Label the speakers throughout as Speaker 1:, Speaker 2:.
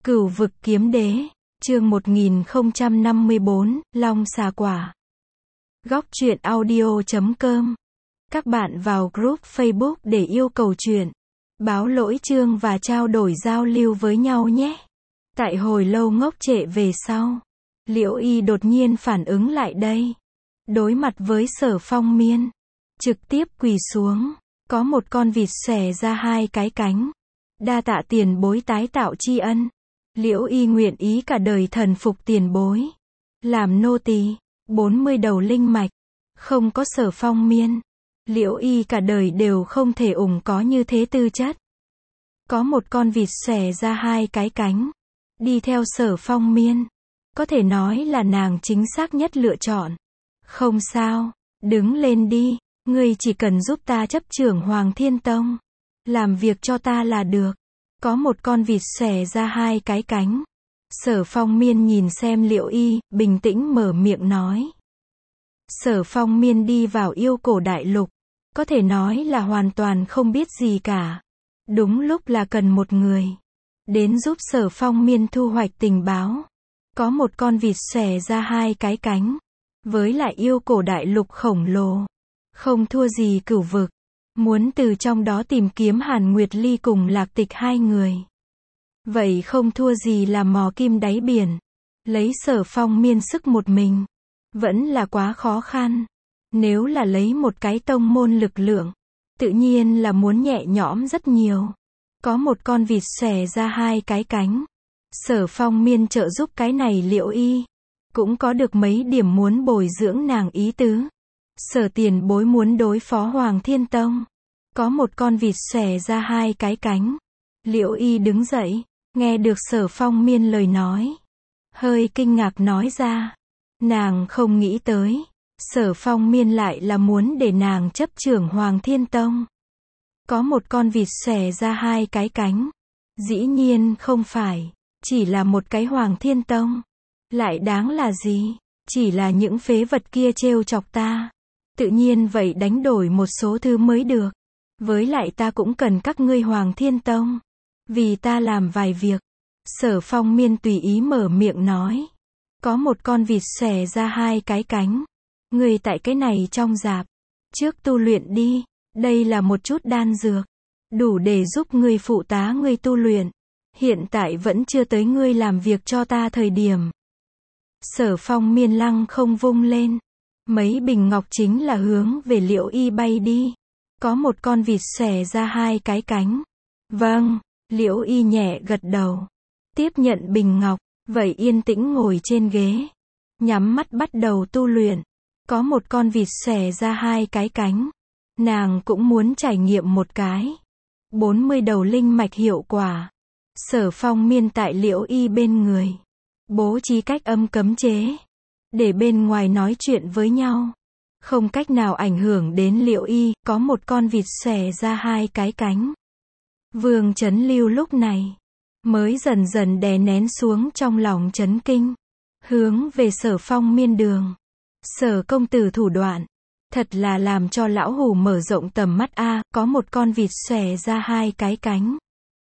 Speaker 1: Cửu vực kiếm đế, chương 1054, Long xà quả. Góc truyện audio.com. Các bạn vào group Facebook để yêu cầu truyện, báo lỗi chương và trao đổi giao lưu với nhau nhé. Tại hồi lâu ngốc trệ về sau, Liễu Y đột nhiên phản ứng lại đây. Đối mặt với Sở Phong Miên, trực tiếp quỳ xuống, có một con vịt xòe ra hai cái cánh. Đa tạ tiền bối tái tạo tri ân. Liễu Y nguyện ý cả đời thần phục tiền bối, làm nô tỳ. 40 đầu linh mạch, không có Sở Phong Miên, Liễu Y cả đời đều không thể có như thế tư chất. Có một con vịt xòe ra hai cái cánh, đi theo Sở Phong Miên, có thể nói là nàng chính xác nhất lựa chọn. Không sao, đứng lên đi, ngươi chỉ cần giúp ta chấp trưởng Hoàng Thiên Tông, làm việc cho ta là được. Có một con vịt xòe ra hai cái cánh. Sở Phong Miên nhìn xem Liễu Y, bình tĩnh mở miệng nói. Sở Phong Miên đi vào yêu cổ đại lục, có thể nói là hoàn toàn không biết gì cả. Đúng lúc là cần một người đến giúp Sở Phong Miên thu hoạch tình báo. Có một con vịt xòe ra hai cái cánh, với lại yêu cổ đại lục khổng lồ, không thua gì cửu vực. Muốn từ trong đó tìm kiếm Hàn Nguyệt Ly cùng Lạc Tịch hai người. Vậy không thua gì là mò kim đáy biển. Lấy Sở Phong Miên sức một mình, vẫn là quá khó khăn. Nếu là lấy một cái tông môn lực lượng, tự nhiên là muốn nhẹ nhõm rất nhiều. Có một con vịt xòe ra hai cái cánh. Sở Phong Miên trợ giúp cái này Liễu Y, cũng có được mấy điểm muốn bồi dưỡng nàng ý tứ. Sở tiền bối muốn đối phó Hoàng Thiên Tông. Có một con vịt xòe ra hai cái cánh. Liễu Y đứng dậy, nghe được Sở Phong Miên lời nói, hơi kinh ngạc nói ra. Nàng không nghĩ tới, Sở Phong Miên lại là muốn để nàng chấp trưởng Hoàng Thiên Tông. Có một con vịt xòe ra hai cái cánh. Dĩ nhiên không phải, chỉ là một cái Hoàng Thiên Tông. Lại đáng là gì? Chỉ là những phế vật kia trêu chọc ta. Tự nhiên vậy đánh đổi một số thứ mới được. Với lại ta cũng cần các ngươi Hoàng Thiên Tông, vì ta làm vài việc. Sở Phong Miên tùy ý mở miệng nói. Có một con vịt xòe ra hai cái cánh. Ngươi tại cái này trong rạp, trước tu luyện đi. Đây là một chút đan dược, đủ để giúp ngươi phụ tá ngươi tu luyện. Hiện tại vẫn chưa tới ngươi làm việc cho ta thời điểm. Sở Phong Miên lăng không vung lên, mấy bình ngọc chính là hướng về Liễu Y bay đi. Có một con vịt xòe ra hai cái cánh. Vâng, Liễu Y nhẹ gật đầu, tiếp nhận bình ngọc, vậy yên tĩnh ngồi trên ghế, nhắm mắt bắt đầu tu luyện. Có một con vịt xòe ra hai cái cánh, nàng cũng muốn trải nghiệm một cái. 40 đầu linh mạch hiệu quả. Sở Phong Miên tại Liễu Y bên người, bố trí cách âm cấm chế, để bên ngoài nói chuyện với nhau, không cách nào ảnh hưởng đến Liễu Y. Có một con vịt xòe ra hai cái cánh. Vương Chấn Lưu lúc này mới dần dần đè nén xuống trong lòng chấn kinh, hướng về Sở Phong Miên đường. Sở công tử thủ đoạn, thật là làm cho lão hủ mở rộng tầm mắt a. Có một con vịt xòe ra hai cái cánh.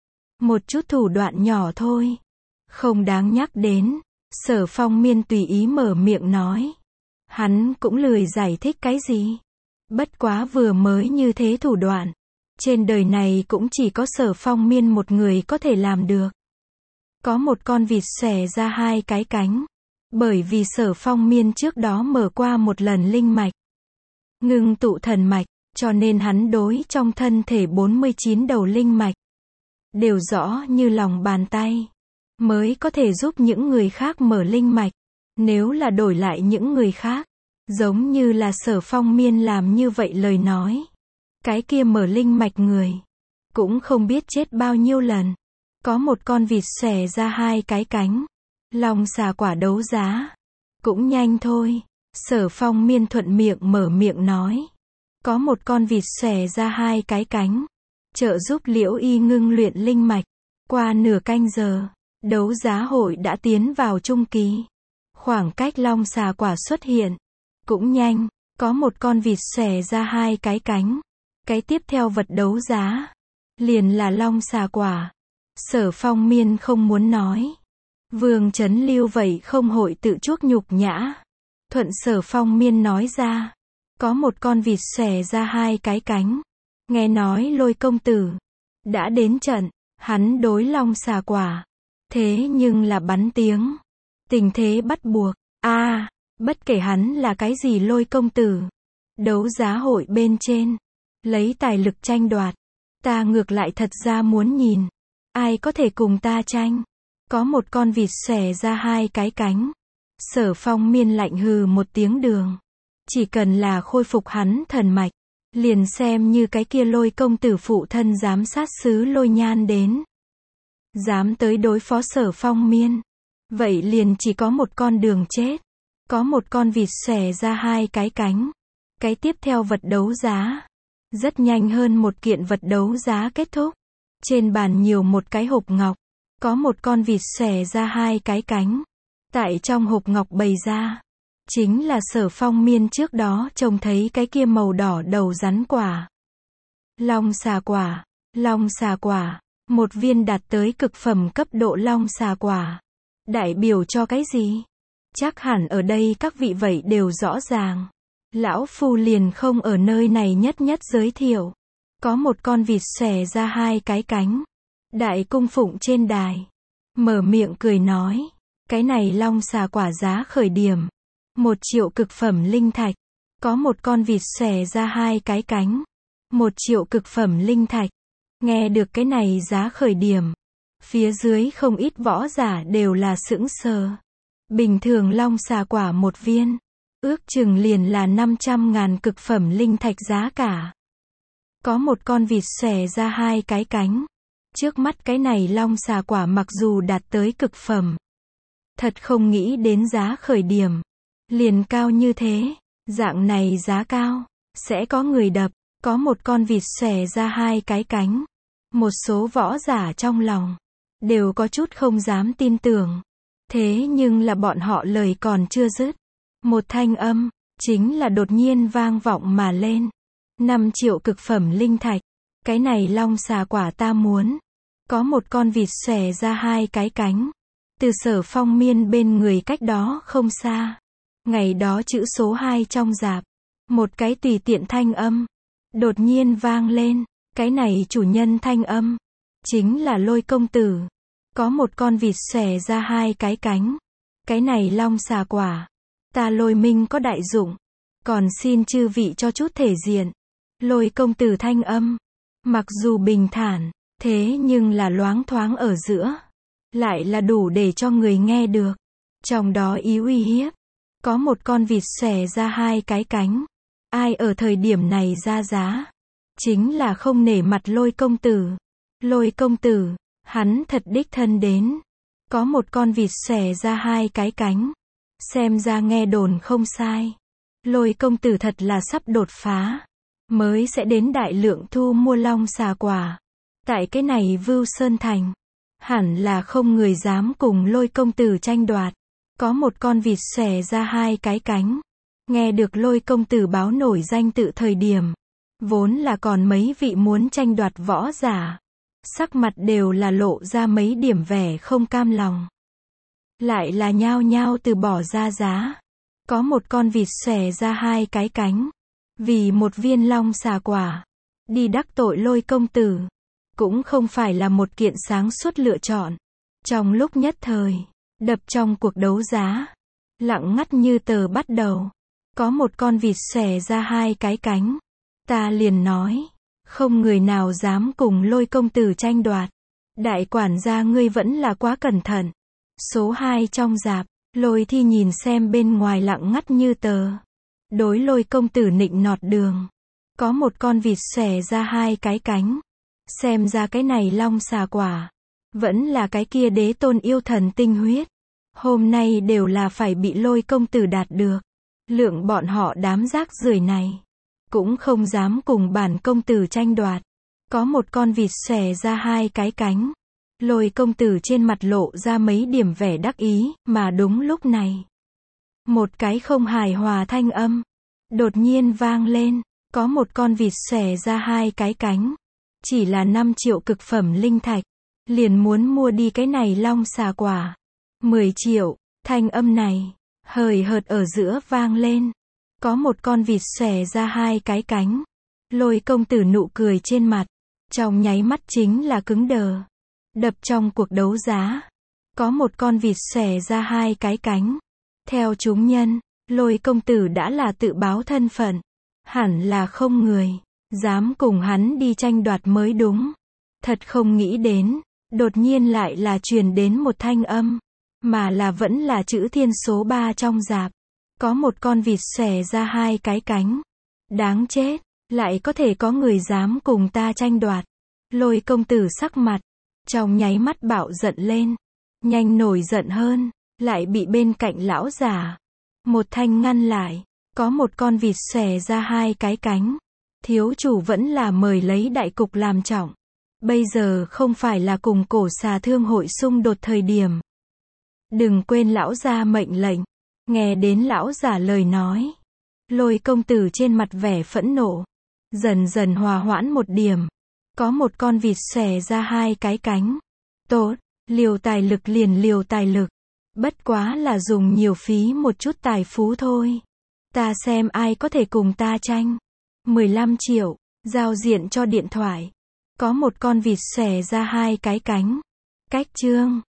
Speaker 1: Một chút thủ đoạn nhỏ thôi, không đáng nhắc đến. Sở Phong Miên tùy ý mở miệng nói. Hắn cũng lười giải thích cái gì. Bất quá vừa mới như thế thủ đoạn, trên đời này cũng chỉ có Sở Phong Miên một người có thể làm được. Có một con vịt xòe ra hai cái cánh. Bởi vì Sở Phong Miên trước đó mở qua một lần linh mạch, ngưng tụ thần mạch, cho nên hắn đối trong thân thể 49 đầu linh mạch đều rõ như lòng bàn tay, mới có thể giúp những người khác mở linh mạch. Nếu là đổi lại những người khác, giống như là Sở Phong Miên làm như vậy lời nói, cái kia mở linh mạch người cũng không biết chết bao nhiêu lần. Có một con vịt xòe ra hai cái cánh. Long xà quả đấu giá cũng nhanh thôi. Sở Phong Miên thuận miệng mở miệng nói. Có một con vịt xòe ra hai cái cánh, trợ giúp Liễu Y ngưng luyện linh mạch. Qua nửa canh giờ, đấu giá hội đã tiến vào trung kỳ. Khoảng cách long xà quả xuất hiện cũng nhanh. Có một con vịt xòe ra hai cái cánh. Cái tiếp theo vật đấu giá liền là long xà quả. Sở Phong Miên không muốn nói. Vương Chấn Lưu vậy không hội tự chuốc nhục nhã. Thuận Sở Phong Miên nói ra. Có một con vịt xòe ra hai cái cánh. Nghe nói Lôi công tử đã đến trận, hắn đối Long Xà Quả. Thế nhưng là bắn tiếng. Tình thế bắt buộc. Bất kể hắn là cái gì Lôi công tử. Đấu giá hội bên trên. Lấy tài lực tranh đoạt. Ta ngược lại thật ra muốn nhìn. Ai có thể cùng ta tranh. Có một con vịt xòe ra hai cái cánh. Sở Phong Miên lạnh hừ một tiếng đường. Chỉ cần là khôi phục hắn thần mạch. Liền xem như cái kia Lôi công tử phụ thân giám sát sứ Lôi Nhan đến. Dám tới đối phó Sở Phong Miên. Vậy liền chỉ có một con đường chết. Có một con vịt xòe ra hai cái cánh. Cái tiếp theo vật đấu giá. Rất nhanh hơn một kiện vật đấu giá kết thúc. Trên bàn nhiều một cái hộp ngọc. Có một con vịt xòe ra hai cái cánh. Tại trong hộp ngọc bày ra. Chính là Sở Phong Miên trước đó trông thấy cái kia màu đỏ đầu rắn quả. Long xà quả. Long xà quả. Một viên đạt tới cực phẩm cấp độ long xà quả. Đại biểu cho cái gì? Chắc hẳn ở đây các vị vậy đều rõ ràng. Lão Phu liền không ở nơi này nhất giới thiệu. Có một con vịt xòe ra hai cái cánh. Đại cung phụng trên đài. Mở miệng cười nói. Cái này long xà quả giá khởi điểm. 1 triệu cực phẩm linh thạch. Có một con vịt xòe ra hai cái cánh. 1 triệu cực phẩm linh thạch. Nghe được cái này giá khởi điểm. Phía dưới không ít võ giả đều là sững sờ. Bình thường long xà quả một viên. Ước chừng liền là 500.000 cực phẩm linh thạch giá cả. Có một con vịt xòe ra hai cái cánh. Trước mắt cái này long xà quả mặc dù đạt tới cực phẩm. Thật không nghĩ đến giá khởi điểm. Liền cao như thế. Dạng này giá cao. Sẽ có người đập. Có một con vịt xòe ra hai cái cánh. Một số võ giả trong lòng. Đều có chút không dám tin tưởng. Thế nhưng là bọn họ lời còn chưa dứt. Một thanh âm. Chính là đột nhiên vang vọng mà lên. 5 triệu cực phẩm linh thạch. Cái này long xà quả ta muốn. Có một con vịt xòe ra hai cái cánh. Từ Sở Phong Miên bên người cách đó không xa. Ngày đó chữ số 2 trong rạp. Một cái tùy tiện thanh âm. Đột nhiên vang lên. Cái này chủ nhân thanh âm. Chính là Lôi công tử. Có một con vịt xòe ra hai cái cánh. Cái này long xà quả. Ta Lôi Minh có đại dụng. Còn xin chư vị cho chút thể diện. Lôi công tử thanh âm. Mặc dù bình thản. Thế nhưng là loáng thoáng ở giữa. Lại là đủ để cho người nghe được. Trong đó ý uy hiếp. Có một con vịt xòe ra hai cái cánh. Ai ở thời điểm này ra giá. Chính là không nể mặt Lôi công tử. Lôi công tử. Hắn thật đích thân đến. Có một con vịt xòe ra hai cái cánh. Xem ra nghe đồn không sai. Lôi công tử thật là sắp đột phá. Mới sẽ đến đại lượng thu mua long xà quả. Tại cái này Vưu Sơn Thành. Hẳn là không người dám cùng Lôi công tử tranh đoạt. Có một con vịt xòe ra hai cái cánh. Nghe được Lôi công tử báo nổi danh tự thời điểm. Vốn là còn mấy vị muốn tranh đoạt võ giả. Sắc mặt đều là lộ ra mấy điểm vẻ không cam lòng. Lại là nhao nhao từ bỏ ra giá. Có một con vịt xòe ra hai cái cánh. Vì một viên long xà quả. Đi đắc tội Lôi công tử. Cũng không phải là một kiện sáng suốt lựa chọn. Trong lúc nhất thời. Đập trong cuộc đấu giá. Lặng ngắt như tờ bắt đầu. Có một con vịt xòe ra hai cái cánh. Ta liền nói. Không người nào dám cùng Lôi công tử tranh đoạt. Đại quản gia ngươi vẫn là quá cẩn thận. Số 2 trong rạp. Lôi Thi nhìn xem bên ngoài lặng ngắt như tờ. Đối Lôi công tử nịnh nọt đường. Có một con vịt xòe ra hai cái cánh. Xem ra cái này long xà quả. Vẫn là cái kia đế tôn yêu thần tinh huyết. Hôm nay đều là phải bị Lôi công tử đạt được. Lượng bọn họ đám rác rưởi này. Cũng không dám cùng bản công tử tranh đoạt. Có một con vịt xòe ra hai cái cánh. Lôi công tử trên mặt lộ ra mấy điểm vẻ đắc ý, mà đúng lúc này. Một cái không hài hòa thanh âm. Đột nhiên vang lên. Có một con vịt xòe ra hai cái cánh. Chỉ là 5 triệu cực phẩm linh thạch. liền muốn mua đi cái này long xà quả. 10 triệu, thanh âm này, hời hợt ở giữa vang lên. Có một con vịt xòe ra hai cái cánh. Lôi công tử nụ cười trên mặt, trong nháy mắt chính là cứng đờ. Đập trong cuộc đấu giá. Có một con vịt xòe ra hai cái cánh. Theo chúng nhân, Lôi công tử đã là tự báo thân phận. Hẳn là không người dám cùng hắn đi tranh đoạt mới đúng. Thật không nghĩ đến, đột nhiên lại là truyền đến một thanh âm, mà là vẫn là chữ thiên số 3 trong rạp. Có một con vịt xòe ra hai cái cánh. Đáng chết, lại có thể có người dám cùng ta tranh đoạt. Lôi công tử sắc mặt, trong nháy mắt bạo giận lên. Nhanh nổi giận hơn, lại bị bên cạnh lão giả một thanh ngăn lại. Có một con vịt xòe ra hai cái cánh. Thiếu chủ vẫn là mời lấy đại cục làm trọng. Bây giờ không phải là cùng cổ xà thương hội xung đột thời điểm. Đừng quên lão gia mệnh lệnh. Nghe đến lão giả lời nói, Lôi công tử trên mặt vẻ phẫn nộ dần dần hòa hoãn một điểm. Có một con vịt xòe ra hai cái cánh. Tốt, liều tài lực liền liều tài lực. Bất quá là dùng nhiều phí một chút tài phú thôi. Ta xem ai có thể cùng ta tranh. 15 triệu, giao diện cho điện thoại. Có một con vịt xòe ra hai cái cánh. Cách chương